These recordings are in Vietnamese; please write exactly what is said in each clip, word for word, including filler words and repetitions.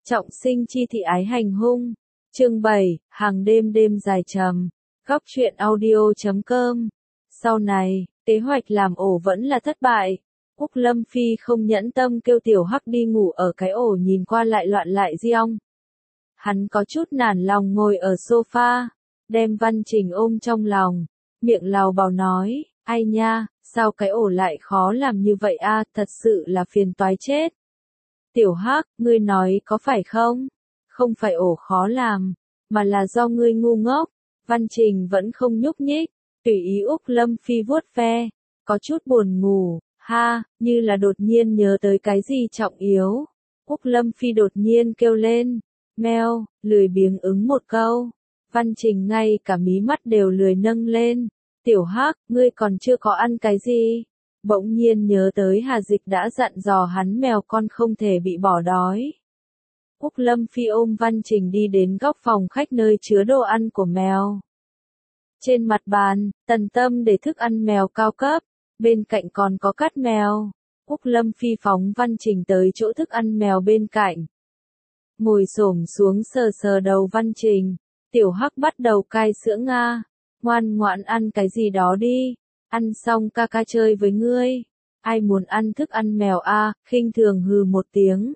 Trọng sinh chi thị ái hành hung. Chương bảy, hàng đêm đêm dài trầm. Góc truyện audio chấm com. Sau này, kế hoạch làm ổ vẫn là thất bại. Úc Lâm Phi không nhẫn tâm kêu Tiểu Hắc đi ngủ ở cái ổ nhìn qua lại loạn lại riong. Hắn có chút nản lòng ngồi ở sofa, đem Văn Trình ôm trong lòng, miệng lào bào nói, ai nha, sao cái ổ lại khó làm như vậy a, thật sự là phiền toái chết. Tiểu Hắc, ngươi nói có phải không? Không phải ổ khó làm, mà là do ngươi ngu ngốc. Văn Trình vẫn không nhúc nhích, tùy ý Úc Lâm Phi vuốt ve, có chút buồn ngủ, ha, như là đột nhiên nhớ tới cái gì trọng yếu. Úc Lâm Phi đột nhiên kêu lên, meo, lười biếng ứng một câu. Văn Trình ngay cả mí mắt đều lười nâng lên. Tiểu Hắc, ngươi còn chưa có ăn cái gì? Bỗng nhiên nhớ tới Hà Dịch đã dặn dò hắn mèo con không thể bị bỏ đói. Úc Lâm Phi ôm Văn Trình đi đến góc phòng khách nơi chứa đồ ăn của mèo. Trên mặt bàn, Tần Tâm để thức ăn mèo cao cấp, bên cạnh còn có cát mèo. Úc Lâm Phi phóng Văn Trình tới chỗ thức ăn mèo bên cạnh. Ngồi xổm xuống sờ sờ đầu Văn Trình, Tiểu Hắc bắt đầu cai sữa Nga, ngoan ngoãn ăn cái gì đó đi, ăn xong ca ca chơi với ngươi. Ai muốn ăn thức ăn mèo a? Khinh thường hừ một tiếng.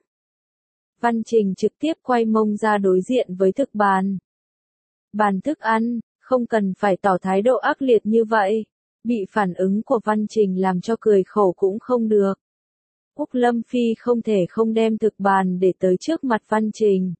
Văn Trình trực tiếp quay mông ra đối diện với thực bàn. Bàn thức ăn, không cần phải tỏ thái độ ác liệt như vậy. Bị phản ứng của Văn Trình làm cho cười khổ cũng không được. Úc Lâm Phi không thể không đem thực bàn để tới trước mặt Văn Trình.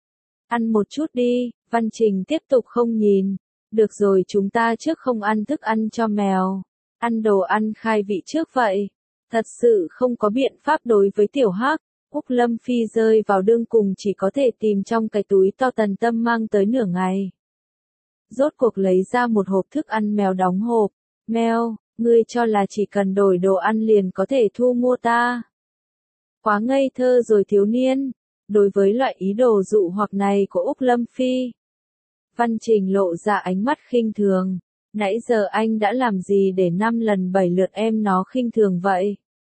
Ăn một chút đi, Văn Trình tiếp tục không nhìn. Được rồi, chúng ta trước không ăn thức ăn cho mèo. Ăn đồ ăn khai vị trước vậy. Thật sự không có biện pháp đối với Tiểu Hắc. Úc Lâm Phi rơi vào đường cùng chỉ có thể tìm trong cái túi to Tần Tâm mang tới nửa ngày. Rốt cuộc lấy ra một hộp thức ăn mèo đóng hộp. Mèo, ngươi cho là chỉ cần đổi đồ ăn liền có thể thu mua ta. Quá ngây thơ rồi thiếu niên. Đối với loại ý đồ dụ hoặc này của Úc Lâm Phi, Văn Trình lộ ra ánh mắt khinh thường. Nãy giờ anh đã làm gì để năm lần bảy lượt em nó khinh thường vậy?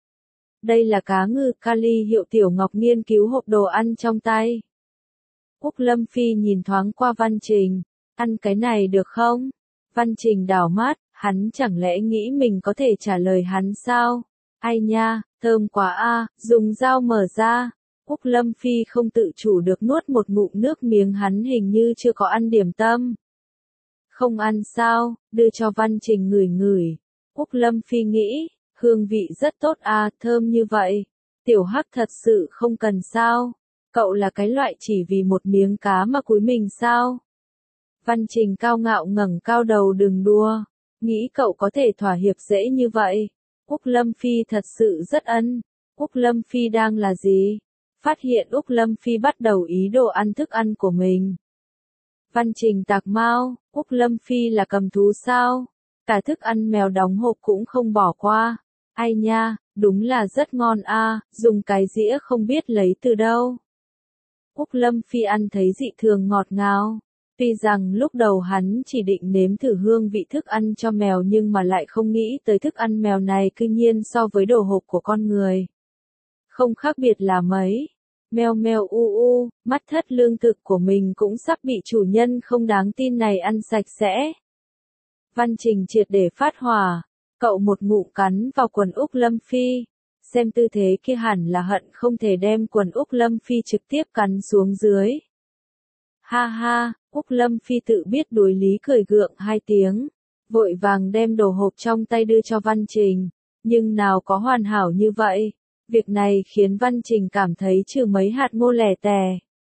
Đây là cá ngừ kali hiệu Tiểu Ngọc nghiên cứu hộp đồ ăn trong tay. Úc Lâm Phi nhìn thoáng qua Văn Trình. Ăn cái này được không? Văn Trình đảo mắt, hắn chẳng lẽ nghĩ mình có thể trả lời hắn sao? Ai nha, thơm quá a, dùng dao mở ra. Úc Lâm Phi không tự chủ được nuốt một ngụm nước miếng, hắn hình như chưa có ăn điểm tâm. Không ăn sao, đưa cho Văn Trình ngửi ngửi. Úc Lâm Phi nghĩ, hương vị rất tốt à, thơm như vậy. Tiểu Hắc thật sự không cần sao? Cậu là cái loại chỉ vì một miếng cá mà cúi mình sao? Văn Trình cao ngạo ngẩng cao đầu, đừng đua. Nghĩ cậu có thể thỏa hiệp dễ như vậy. Úc Lâm Phi thật sự rất ân. Úc Lâm Phi đang là gì? Phát hiện Úc Lâm Phi bắt đầu ý đồ ăn thức ăn của mình. Văn Trình tạc mau, Úc Lâm Phi là cầm thú sao? Cả thức ăn mèo đóng hộp cũng không bỏ qua. Ai nha, đúng là rất ngon a, dùng cái dĩa không biết lấy từ đâu. Úc Lâm Phi ăn thấy dị thường ngọt ngào. Tuy rằng lúc đầu hắn chỉ định nếm thử hương vị thức ăn cho mèo nhưng mà lại không nghĩ tới thức ăn mèo này cư nhiên so với đồ hộp của con người. Không khác biệt là mấy. Meo meo u u, mắt thất lương thực của mình cũng sắp bị chủ nhân không đáng tin này ăn sạch sẽ. Văn Trình triệt để phát hỏa, cậu một ngụm cắn vào quần Úc Lâm Phi. Xem tư thế kia hẳn là hận không thể đem quần Úc Lâm Phi trực tiếp cắn xuống dưới. Ha ha, Úc Lâm Phi tự biết đối lý cười gượng hai tiếng, vội vàng đem đồ hộp trong tay đưa cho Văn Trình, nhưng nào có hoàn hảo như vậy. Việc này khiến Văn Trình cảm thấy trừ mấy hạt ngô lẻ tẻ.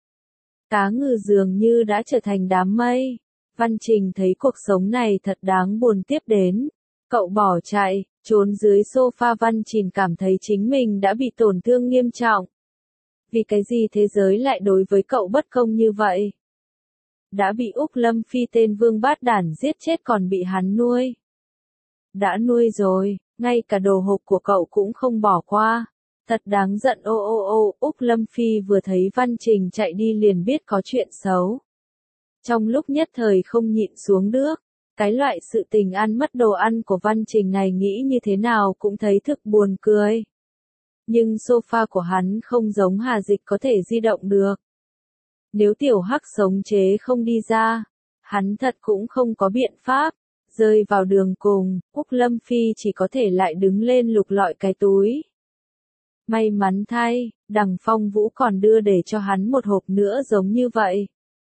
Cá ngừ dường như đã trở thành đám mây. Văn Trình thấy cuộc sống này thật đáng buồn tiếp đến. Cậu bỏ chạy, trốn dưới sofa. Văn Trình cảm thấy chính mình đã bị tổn thương nghiêm trọng. Vì cái gì thế giới lại đối với cậu bất công như vậy? Đã bị Úc Lâm Phi tên vương bát đản giết chết còn bị hắn nuôi. Đã nuôi rồi, ngay cả đồ hộp của cậu cũng không bỏ qua. Thật đáng giận. Ô ô ô, Úc Lâm Phi vừa thấy Văn Trình chạy đi liền biết có chuyện xấu. Trong lúc nhất thời không nhịn xuống được, cái loại sự tình ăn mất đồ ăn của Văn Trình này nghĩ như thế nào cũng thấy thực buồn cười. Nhưng sofa của hắn không giống Hà Dịch có thể di động được. Nếu tiểu hắc sống chế không đi ra, hắn thật cũng không có biện pháp. Rơi vào đường cùng, Úc Lâm Phi chỉ có thể lại đứng lên lục lọi cái túi. May mắn thay, Đằng Phong Vũ còn đưa để cho hắn một hộp nữa giống như vậy.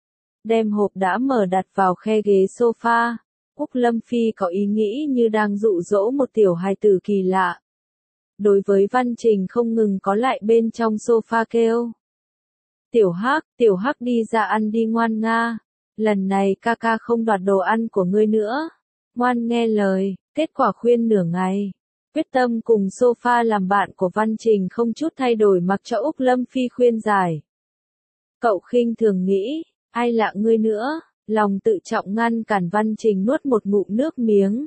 Đem hộp đã mở đặt vào khe ghế sofa. Úc Lâm Phi có ý nghĩ như đang dụ dỗ một tiểu hài tử kỳ lạ. Đối với Văn Trình không ngừng có lại bên trong sofa kêu. Tiểu Hắc, Tiểu Hắc đi ra ăn đi ngoan nga. Lần này ca ca không đoạt đồ ăn của ngươi nữa. Ngoan nghe lời, kết quả khuyên nửa ngày. Quyết tâm cùng sofa làm bạn của Văn Trình không chút thay đổi mặc cho Úc Lâm Phi khuyên giải. Cậu khinh thường nghĩ, ai lạ ngươi nữa, lòng tự trọng ngăn cản Văn Trình nuốt một ngụm nước miếng.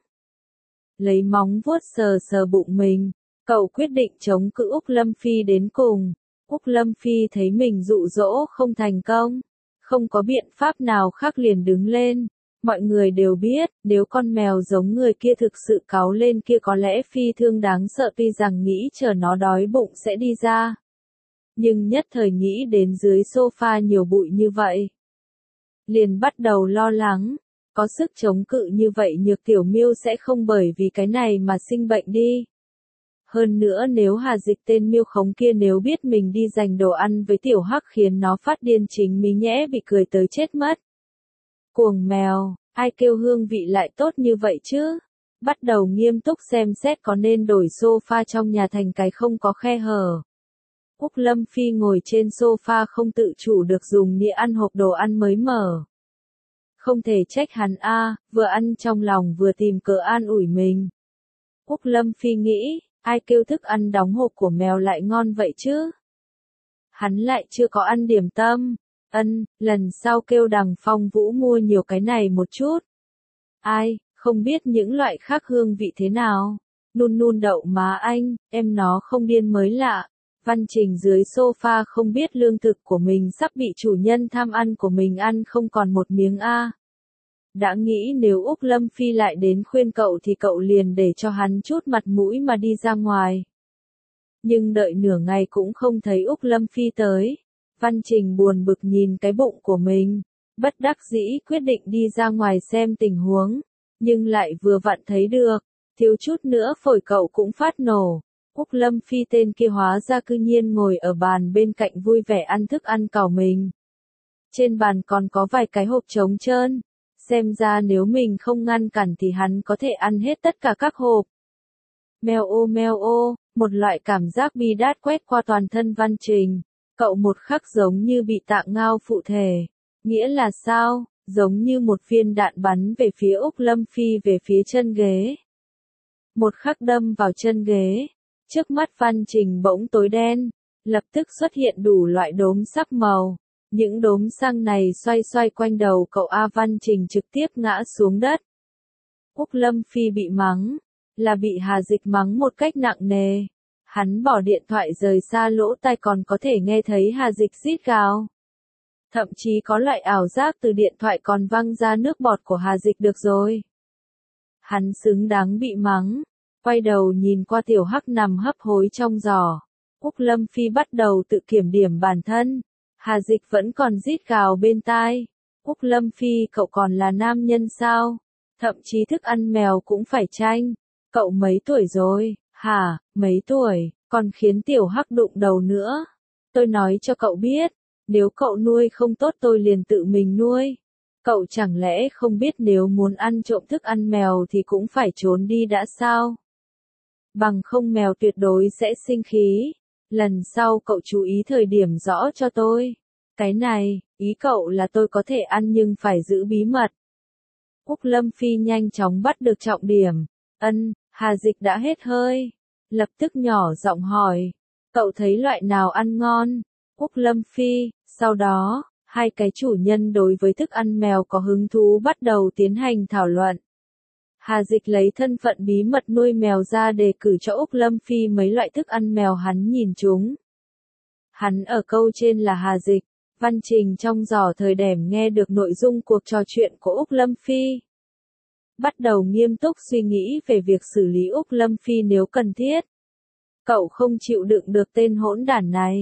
Lấy móng vuốt sờ sờ bụng mình, cậu quyết định chống cự Úc Lâm Phi đến cùng. Úc Lâm Phi thấy mình dụ dỗ không thành công, không có biện pháp nào khác liền đứng lên. Mọi người đều biết, nếu con mèo giống người kia thực sự cáu lên kia có lẽ phi thương đáng sợ, tuy rằng nghĩ chờ nó đói bụng sẽ đi ra. Nhưng nhất thời nghĩ đến dưới sofa nhiều bụi như vậy. Liền bắt đầu lo lắng, có sức chống cự như vậy Nhược Tiểu Miêu sẽ không bởi vì cái này mà sinh bệnh đi. Hơn nữa nếu Hà Dịch tên miêu khống kia nếu biết mình đi giành đồ ăn với Tiểu Hắc khiến nó phát điên chính mí nhẽ bị cười tới chết mất. Cuồng mèo, ai kêu hương vị lại tốt như vậy chứ? Bắt đầu nghiêm túc xem xét có nên đổi sofa trong nhà thành cái không có khe hở. Úc Lâm Phi ngồi trên sofa không tự chủ được dùng đĩa ăn hộp đồ ăn mới mở. Không thể trách hắn a, vừa ăn trong lòng vừa tìm cớ an ủi mình. Úc Lâm Phi nghĩ, ai kêu thức ăn đóng hộp của mèo lại ngon vậy chứ? Hắn lại chưa có ăn điểm tâm. Ân, lần sau kêu Đằng Phong Vũ mua nhiều cái này một chút. Ai, không biết những loại khác hương vị thế nào. Nun nun đậu má anh, em nó không điên mới lạ. Văn Trình dưới sofa không biết lương thực của mình sắp bị chủ nhân tham ăn của mình ăn không còn một miếng a. Đã nghĩ nếu Úc Lâm Phi lại đến khuyên cậu thì cậu liền để cho hắn chút mặt mũi mà đi ra ngoài. Nhưng đợi nửa ngày cũng không thấy Úc Lâm Phi tới. Văn Trình buồn bực nhìn cái bụng của mình, bất đắc dĩ quyết định đi ra ngoài xem tình huống, nhưng lại vừa vặn thấy được, thiếu chút nữa phổi cậu cũng phát nổ. Úc Lâm Phi tên kia hóa ra cư nhiên ngồi ở bàn bên cạnh vui vẻ ăn thức ăn cào mình. Trên bàn còn có vài cái hộp trống trơn, xem ra nếu mình không ngăn cản thì hắn có thể ăn hết tất cả các hộp. Meo ô meo ô, một loại cảm giác bi đát quét qua toàn thân Văn Trình. Cậu một khắc giống như bị tạng ngao phụ thể. Nghĩa là sao? Giống như một viên đạn bắn về phía Úc Lâm Phi về phía chân ghế. Một khắc đâm vào chân ghế. Trước mắt Văn Trình bỗng tối đen. Lập tức xuất hiện đủ loại đốm sắc màu. Những đốm xăng này xoay xoay quanh đầu cậu A. Văn Trình trực tiếp ngã xuống đất. Úc Lâm Phi bị mắng. Là bị Hà Dịch mắng một cách nặng nề. Hắn bỏ điện thoại rời xa lỗ tai còn có thể nghe thấy Hà Dịch rít gào. Thậm chí có loại ảo giác từ điện thoại còn văng ra nước bọt của Hà Dịch được rồi. Hắn xứng đáng bị mắng. Quay đầu nhìn qua Tiểu Hắc nằm hấp hối trong giỏ. Úc Lâm Phi bắt đầu tự kiểm điểm bản thân. Hà Dịch vẫn còn rít gào bên tai. Úc Lâm Phi cậu còn là nam nhân sao? Thậm chí thức ăn mèo cũng phải tranh. Cậu mấy tuổi rồi? Hả, mấy tuổi, còn khiến Tiểu Hắc đụng đầu nữa. Tôi nói cho cậu biết, nếu cậu nuôi không tốt tôi liền tự mình nuôi. Cậu chẳng lẽ không biết nếu muốn ăn trộm thức ăn mèo thì cũng phải trốn đi đã sao? Bằng không mèo tuyệt đối sẽ sinh khí. Lần sau cậu chú ý thời điểm rõ cho tôi. Cái này, ý cậu là tôi có thể ăn nhưng phải giữ bí mật. Úc Lâm Phi nhanh chóng bắt được trọng điểm. Ân, Hà Dịch đã hết hơi. Lập tức nhỏ giọng hỏi. Cậu thấy loại nào ăn ngon? Úc Lâm Phi, sau đó, hai cái chủ nhân đối với thức ăn mèo có hứng thú bắt đầu tiến hành thảo luận. Hà Dịch lấy thân phận bí mật nuôi mèo ra đề cử cho Úc Lâm Phi mấy loại thức ăn mèo hắn nhìn chúng. Hắn ở câu trên là Hà Dịch. Văn Trình trong giỏ thời điểm nghe được nội dung cuộc trò chuyện của Úc Lâm Phi. Bắt đầu nghiêm túc suy nghĩ về việc xử lý Úc Lâm Phi nếu cần thiết. Cậu không chịu đựng được tên hỗn đản này.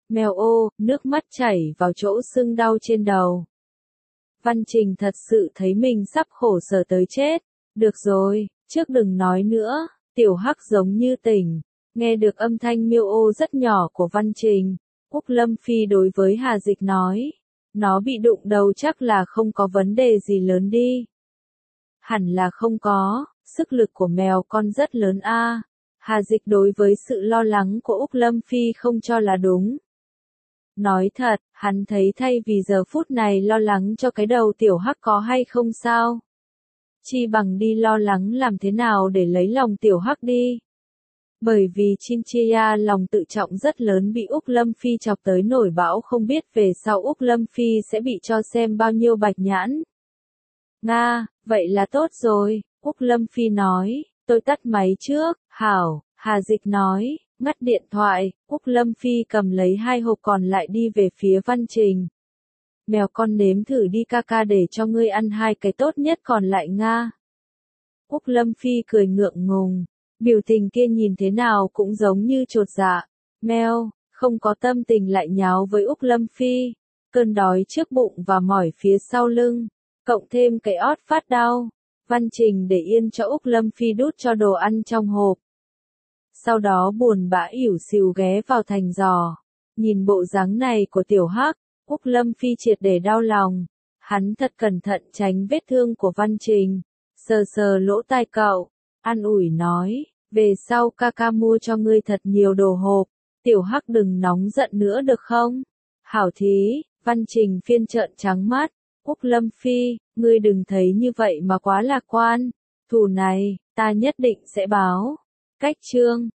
Mèo ô, nước mắt chảy vào chỗ sưng đau trên đầu. Văn Trình thật sự thấy mình sắp khổ sở tới chết. Được rồi, trước đừng nói nữa, tiểu hắc giống như tỉnh. Nghe được âm thanh miêu ô rất nhỏ của Văn Trình, Úc Lâm Phi đối với Hà Dịch nói. Nó bị đụng đầu chắc là không có vấn đề gì lớn đi. Hẳn là không có, sức lực của mèo con rất lớn a. Hà Dịch đối với sự lo lắng của Úc Lâm Phi không cho là đúng. Nói thật, hắn thấy thay vì giờ phút này lo lắng cho cái đầu tiểu hắc có hay không sao. Chi bằng đi lo lắng làm thế nào để lấy lòng tiểu hắc đi. Bởi vì Chinchilla lòng tự trọng rất lớn bị Úc Lâm Phi chọc tới nổi bão không biết về sau Úc Lâm Phi sẽ bị cho xem bao nhiêu bạch nhãn. Nga, vậy là tốt rồi, Úc Lâm Phi nói, tôi tắt máy trước, hảo, Hà Dịch nói, ngắt điện thoại, Úc Lâm Phi cầm lấy hai hộp còn lại đi về phía Văn Trình. Mèo con nếm thử đi ca ca để cho ngươi ăn hai cái tốt nhất còn lại Nga. Úc Lâm Phi cười ngượng ngùng, biểu tình kia nhìn thế nào cũng giống như chột dạ. Mèo, không có tâm tình lại nháo với Úc Lâm Phi, cơn đói trước bụng và mỏi phía sau lưng, cộng thêm cái ót phát đau. Văn Trình để yên cho Úc Lâm Phi đút cho đồ ăn trong hộp. Sau đó buồn bã ỉu xìu ghé vào thành giò. Nhìn bộ dáng này của tiểu hắc, Úc Lâm Phi triệt để đau lòng. Hắn thật cẩn thận tránh vết thương của Văn Trình. Sờ sờ lỗ tai cậu, an ủi nói, về sau ca ca mua cho ngươi thật nhiều đồ hộp. Tiểu hắc đừng nóng giận nữa được không? Hảo thí, Văn Trình phiên trợn trắng mắt. Úc Lâm Phi, ngươi đừng thấy như vậy mà quá lạc quan. Thù này, ta nhất định sẽ báo. Cách chương